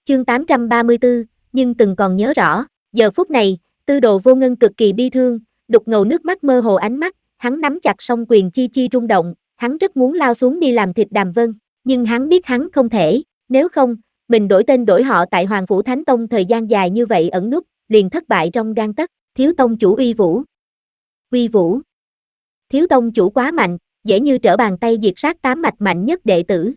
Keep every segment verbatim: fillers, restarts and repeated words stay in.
Chương tám trăm ba mươi tư, nhưng từng còn nhớ rõ, giờ phút này, Tư Đồ Vô Ngân cực kỳ bi thương, đục ngầu nước mắt mơ hồ ánh mắt, hắn nắm chặt song quyền chi chi rung động, hắn rất muốn lao xuống đi làm thịt Đàm Vân, nhưng hắn biết hắn không thể, nếu không, mình đổi tên đổi họ tại Hoàng Phủ Thánh Tông thời gian dài như vậy ẩn núp, liền thất bại trong gang tấc. Thiếu tông chủ uy vũ. Uy vũ. Thiếu tông chủ quá mạnh, dễ như trở bàn tay diệt sát tám mạch mạnh nhất đệ tử.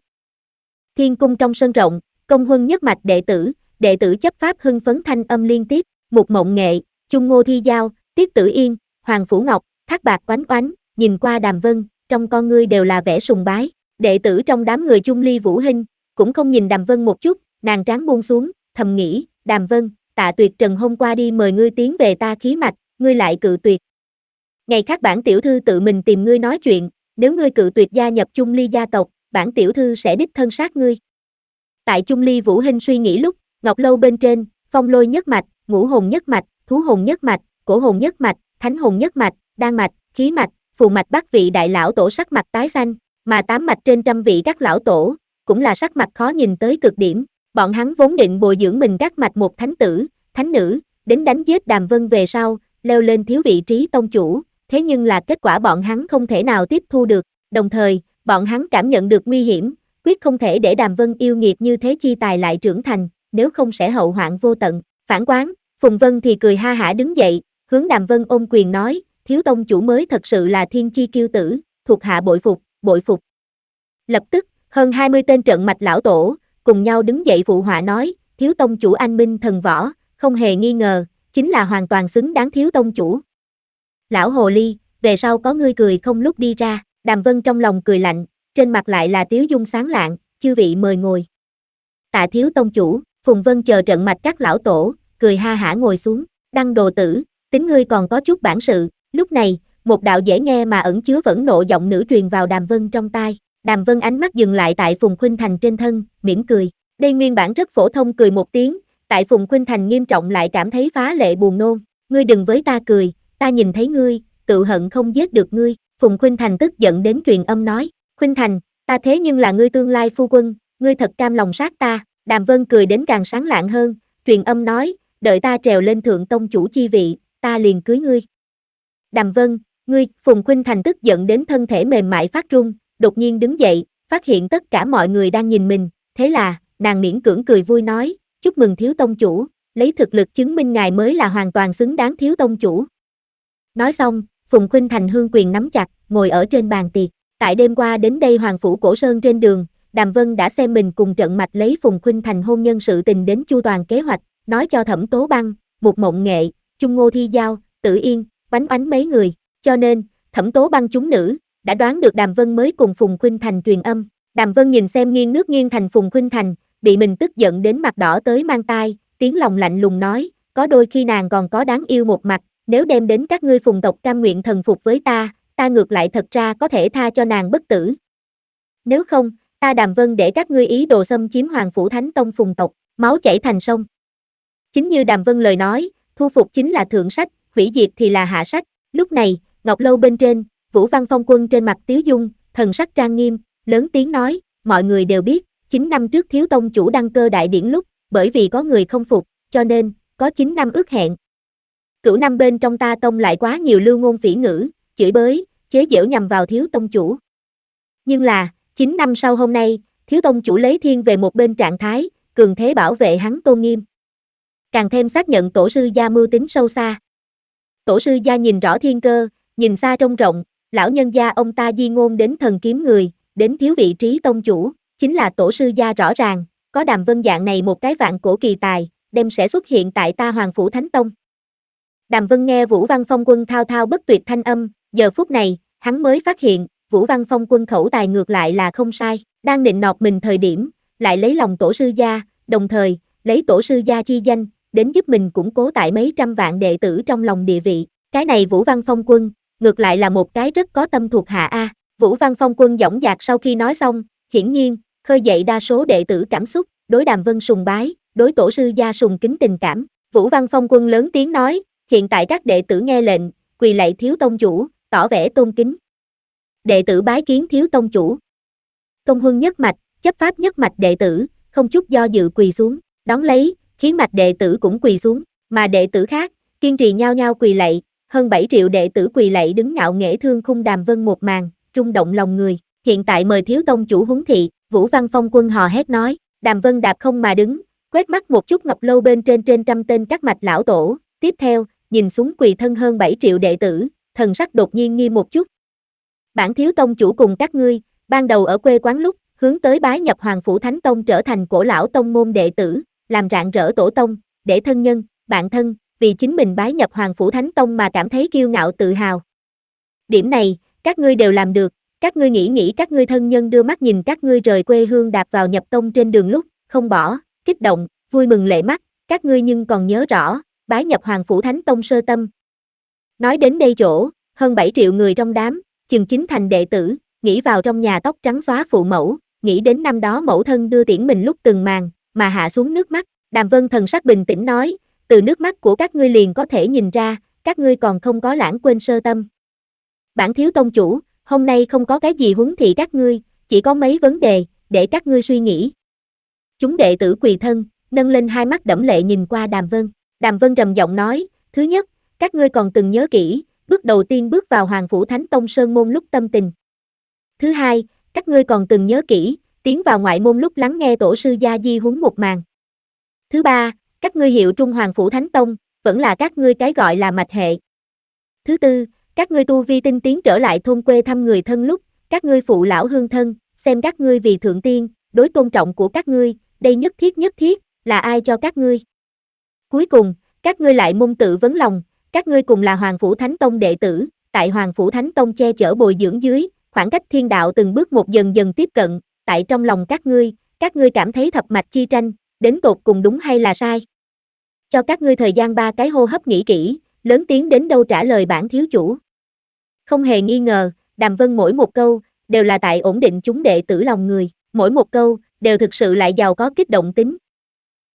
Thiên cung trong sân rộng, công huân nhất mạch đệ tử, đệ tử chấp pháp hưng phấn thanh âm liên tiếp, Mục Mộng Nghệ, Chung Ngô Thi Giao, Tiết Tử Yên, Hoàng Phủ Ngọc, Thác Bạc Oánh Oánh, nhìn qua Đàm Vân, trong con ngươi đều là vẻ sùng bái. Đệ tử trong đám người Chung Ly Vũ Hinh, cũng không nhìn Đàm Vân một chút, nàng trán buông xuống, thầm nghĩ, Đàm Vân, Tạ Tuyệt Trần hôm qua đi mời ngươi tiến về ta khí mạch, ngươi lại cự tuyệt. Ngày khác bản tiểu thư tự mình tìm ngươi nói chuyện, nếu ngươi cự tuyệt gia nhập Chung Ly gia tộc, bản tiểu thư sẽ đích thân sát ngươi. Tại Chung Ly Vũ Hinh suy nghĩ lúc, Ngọc Lâu bên trên, Phong Lôi nhất mạch, Ngũ Hồn nhất mạch, Thú Hồn nhất mạch, Cổ Hồn nhất mạch, Thánh Hồn nhất mạch, Đan mạch, Khí mạch, Phù mạch bắt vị đại lão tổ sắc mặt tái xanh, mà tám mạch trên trăm vị các lão tổ, cũng là sắc mặt khó nhìn tới cực điểm. Bọn hắn vốn định bồi dưỡng mình các mạch một thánh tử, thánh nữ, đến đánh giết Đàm Vân về sau, leo lên thiếu vị trí tông chủ, thế nhưng là kết quả bọn hắn không thể nào tiếp thu được, đồng thời, bọn hắn cảm nhận được nguy hiểm, quyết không thể để Đàm Vân yêu nghiệt như thế chi tài lại trưởng thành, nếu không sẽ hậu hoạn vô tận. Phản quán, Phùng Vân thì cười ha hả đứng dậy, hướng Đàm Vân ôm quyền nói, thiếu tông chủ mới thật sự là thiên chi kiêu tử, thuộc hạ bội phục, bội phục. Lập tức, hơn hai mươi tên trận mạch lão tổ, cùng nhau đứng dậy phụ họa nói, thiếu tông chủ anh minh thần võ, không hề nghi ngờ, chính là hoàn toàn xứng đáng thiếu tông chủ. Lão hồ ly, về sau có ngươi cười không lúc đi ra, Đàm Vân trong lòng cười lạnh, trên mặt lại là tiếu dung sáng lạng, chư vị mời ngồi. Tạ thiếu tông chủ, Phùng Vân chờ trận mạch các lão tổ, cười ha hả ngồi xuống, Đăng đồ tử, tính ngươi còn có chút bản sự. Lúc này, một đạo dễ nghe mà ẩn chứa phẫn nộ giọng nữ truyền vào Đàm Vân trong tai. Đàm Vân ánh mắt dừng lại tại Phùng Khuynh Thành trên thân, mỉm cười. Đây nguyên bản rất phổ thông cười một tiếng, tại Phùng Khuynh Thành nghiêm trọng lại cảm thấy phá lệ buồn nôn. Ngươi đừng với ta cười, ta nhìn thấy ngươi, tự hận không giết được ngươi. Phùng Khuynh Thành tức giận đến truyền âm nói, Khuynh Thành, ta thế nhưng là ngươi tương lai phu quân, ngươi thật cam lòng sát ta. Đàm Vân cười đến càng sáng lạng hơn, truyền âm nói, đợi ta trèo lên thượng tông chủ chi vị, ta liền cưới ngươi. Đàm Vân, ngươi, Phùng Khuynh Thành tức giận đến thân thể mềm mại phát run, đột nhiên đứng dậy, phát hiện tất cả mọi người đang nhìn mình, thế là, nàng miễn cưỡng cười vui nói, chúc mừng thiếu tông chủ, lấy thực lực chứng minh ngài mới là hoàn toàn xứng đáng thiếu tông chủ. Nói xong, Phùng Khuynh Thành hương quyền nắm chặt, ngồi ở trên bàn tiệc. Tại đêm qua đến đây Hoàng Phủ Cổ Sơn trên đường, Đàm Vân đã xem mình cùng trận mạch lấy Phùng Khuynh Thành hôn nhân sự tình đến chu toàn kế hoạch, nói cho Thẩm Tố Băng, Mục Mộng Nghệ, Chung Ngô Thi Giao, Tử Yên, Oánh Oánh mấy người, cho nên, Thẩm Tố Băng chúng nữ, đã đoán được Đàm Vân mới cùng Phùng Khuynh Thành truyền âm. Đàm Vân nhìn xem nghiêng nước nghiêng thành Phùng Khuynh Thành, bị mình tức giận đến mặt đỏ tới mang tai, tiếng lòng lạnh lùng nói, có đôi khi nàng còn có đáng yêu một mặt, nếu đem đến các ngươi Phùng tộc cam nguyện thần phục với ta, ta ngược lại thật ra có thể tha cho nàng bất tử. Nếu không, ta Đàm Vân để các ngươi ý đồ xâm chiếm Hoàng Phủ Thánh Tông Phùng tộc, máu chảy thành sông. Chính như Đàm Vân lời nói, thu phục chính là thượng sách, hủy diệt thì là hạ sách. Lúc này, Ngọc Lâu bên trên, Vũ Văn Phong Quân trên mặt tiếu dung, thần sắc trang nghiêm, lớn tiếng nói, mọi người đều biết, chín năm trước thiếu tông chủ đăng cơ đại điển lúc, bởi vì có người không phục, cho nên, có chín năm ước hẹn. Cửu năm bên trong ta tông lại quá nhiều lưu ngôn phỉ ngữ, chửi bới, chế giễu nhằm vào thiếu tông chủ. Nhưng là, chín năm sau hôm nay, thiếu tông chủ lấy thiên về một bên trạng thái, cường thế bảo vệ hắn tôn nghiêm. Càng thêm xác nhận tổ sư gia mưu tính sâu xa. Tổ sư gia nhìn rõ thiên cơ, nhìn xa trông rộng, lão nhân gia ông ta di ngôn đến thần kiếm người, đến thiếu vị trí tông chủ, chính là tổ sư gia rõ ràng, có Đàm Vân dạng này một cái vạn cổ kỳ tài, đem sẽ xuất hiện tại ta Hoàng Phủ Thánh Tông. Đàm Vân nghe Vũ Văn Phong Quân thao thao bất tuyệt thanh âm, giờ phút này, hắn mới phát hiện, Vũ Văn Phong Quân khẩu tài ngược lại là không sai, đang nịnh nọt mình thời điểm, lại lấy lòng tổ sư gia, đồng thời, lấy tổ sư gia chi danh, đến giúp mình củng cố tại mấy trăm vạn đệ tử trong lòng địa vị. Cái này Vũ Văn Phong Quân, ngược lại là một cái rất có tâm thuộc hạ a. Vũ Văn Phong Quân dõng dạc sau khi nói xong, hiển nhiên, khơi dậy đa số đệ tử cảm xúc, đối Đàm Vân sùng bái, đối tổ sư gia sùng kính tình cảm. Vũ Văn Phong Quân lớn tiếng nói, hiện tại các đệ tử nghe lệnh, quỳ lạy thiếu tông chủ, tỏ vẻ tôn kính. Đệ tử bái kiến thiếu tông chủ. Công huân nhất mạch, chấp pháp nhất mạch đệ tử, không chút do dự quỳ xuống. Đón lấy, khiến mạch đệ tử cũng quỳ xuống, mà đệ tử khác, kiên trì nhao nhao quỳ lạy, hơn bảy triệu đệ tử quỳ lạy đứng ngạo nghễ thương khung Đàm Vân một màn, rung động lòng người. Hiện tại mời thiếu tông chủ huấn thị, Vũ Văn Phong Quân hò hét nói, Đàm Vân đạp không mà đứng, quét mắt một chút ngọc lâu bên trên trên trăm tên các mạch lão tổ, tiếp theo, nhìn xuống quỳ thân hơn bảy triệu đệ tử, thần sắc đột nhiên nghi một chút. Bản thiếu tông chủ cùng các ngươi, ban đầu ở quê quán lúc, hướng tới bái nhập Hoàng Phủ Thánh Tông trở thành cổ lão tông môn đệ tử, làm rạng rỡ tổ tông, để thân nhân, bạn thân, vì chính mình bái nhập Hoàng Phủ Thánh Tông mà cảm thấy kiêu ngạo tự hào. Điểm này, các ngươi đều làm được, các ngươi nghĩ nghĩ các ngươi thân nhân đưa mắt nhìn các ngươi rời quê hương đạp vào nhập tông trên đường lúc, không bỏ, kích động, vui mừng lệ mắt, các ngươi nhưng còn nhớ rõ, bái nhập Hoàng Phủ Thánh Tông sơ tâm. Nói đến đây chỗ, hơn bảy triệu người trong đám, chừng chín thành đệ tử, nghĩ vào trong nhà tóc trắng xóa phụ mẫu, nghĩ đến năm đó mẫu thân đưa tiễn mình lúc từng màn, mà hạ xuống nước mắt. Đàm Vân thần sắc bình tĩnh nói, từ nước mắt của các ngươi liền có thể nhìn ra, các ngươi còn không có lãng quên sơ tâm. Bản thiếu tông chủ, hôm nay không có cái gì huấn thị các ngươi, chỉ có mấy vấn đề, để các ngươi suy nghĩ. Chúng đệ tử quỳ thân, nâng lên hai mắt đẫm lệ nhìn qua Đàm Vân. Đàm Vân trầm giọng nói, thứ nhất, các ngươi còn từng nhớ kỹ, bước đầu tiên bước vào Hoàng Phủ Thánh Tông Sơn Môn lúc tâm tình. Thứ hai, các ngươi còn từng nhớ kỹ, tiến vào ngoại môn lúc lắng nghe tổ sư gia di huấn một màn. Thứ ba, các ngươi hiệu trung Hoàng Phủ Thánh Tông, vẫn là các ngươi cái gọi là mạch hệ. Thứ tư, các ngươi tu vi tinh tiến trở lại thôn quê thăm người thân lúc, các ngươi phụ lão hương thân, xem các ngươi vì thượng tiên, đối tôn trọng của các ngươi, đây nhất thiết nhất thiết, là ai cho các ngươi. Cuối cùng, các ngươi lại môn tự vấn lòng, các ngươi cùng là Hoàng Phủ Thánh Tông đệ tử, tại Hoàng Phủ Thánh Tông che chở bồi dưỡng dưới, khoảng cách thiên đạo từng bước một dần dần tiếp cận, tại trong lòng các ngươi, các ngươi cảm thấy thập mạch chi tranh, đến tột cùng đúng hay là sai. Cho các ngươi thời gian ba cái hô hấp nghĩ kỹ, lớn tiếng đến đâu trả lời bản thiếu chủ. Không hề nghi ngờ, Đàm Vân mỗi một câu, đều là tại ổn định chúng đệ tử lòng người, mỗi một câu, đều thực sự lại giàu có kích động tính,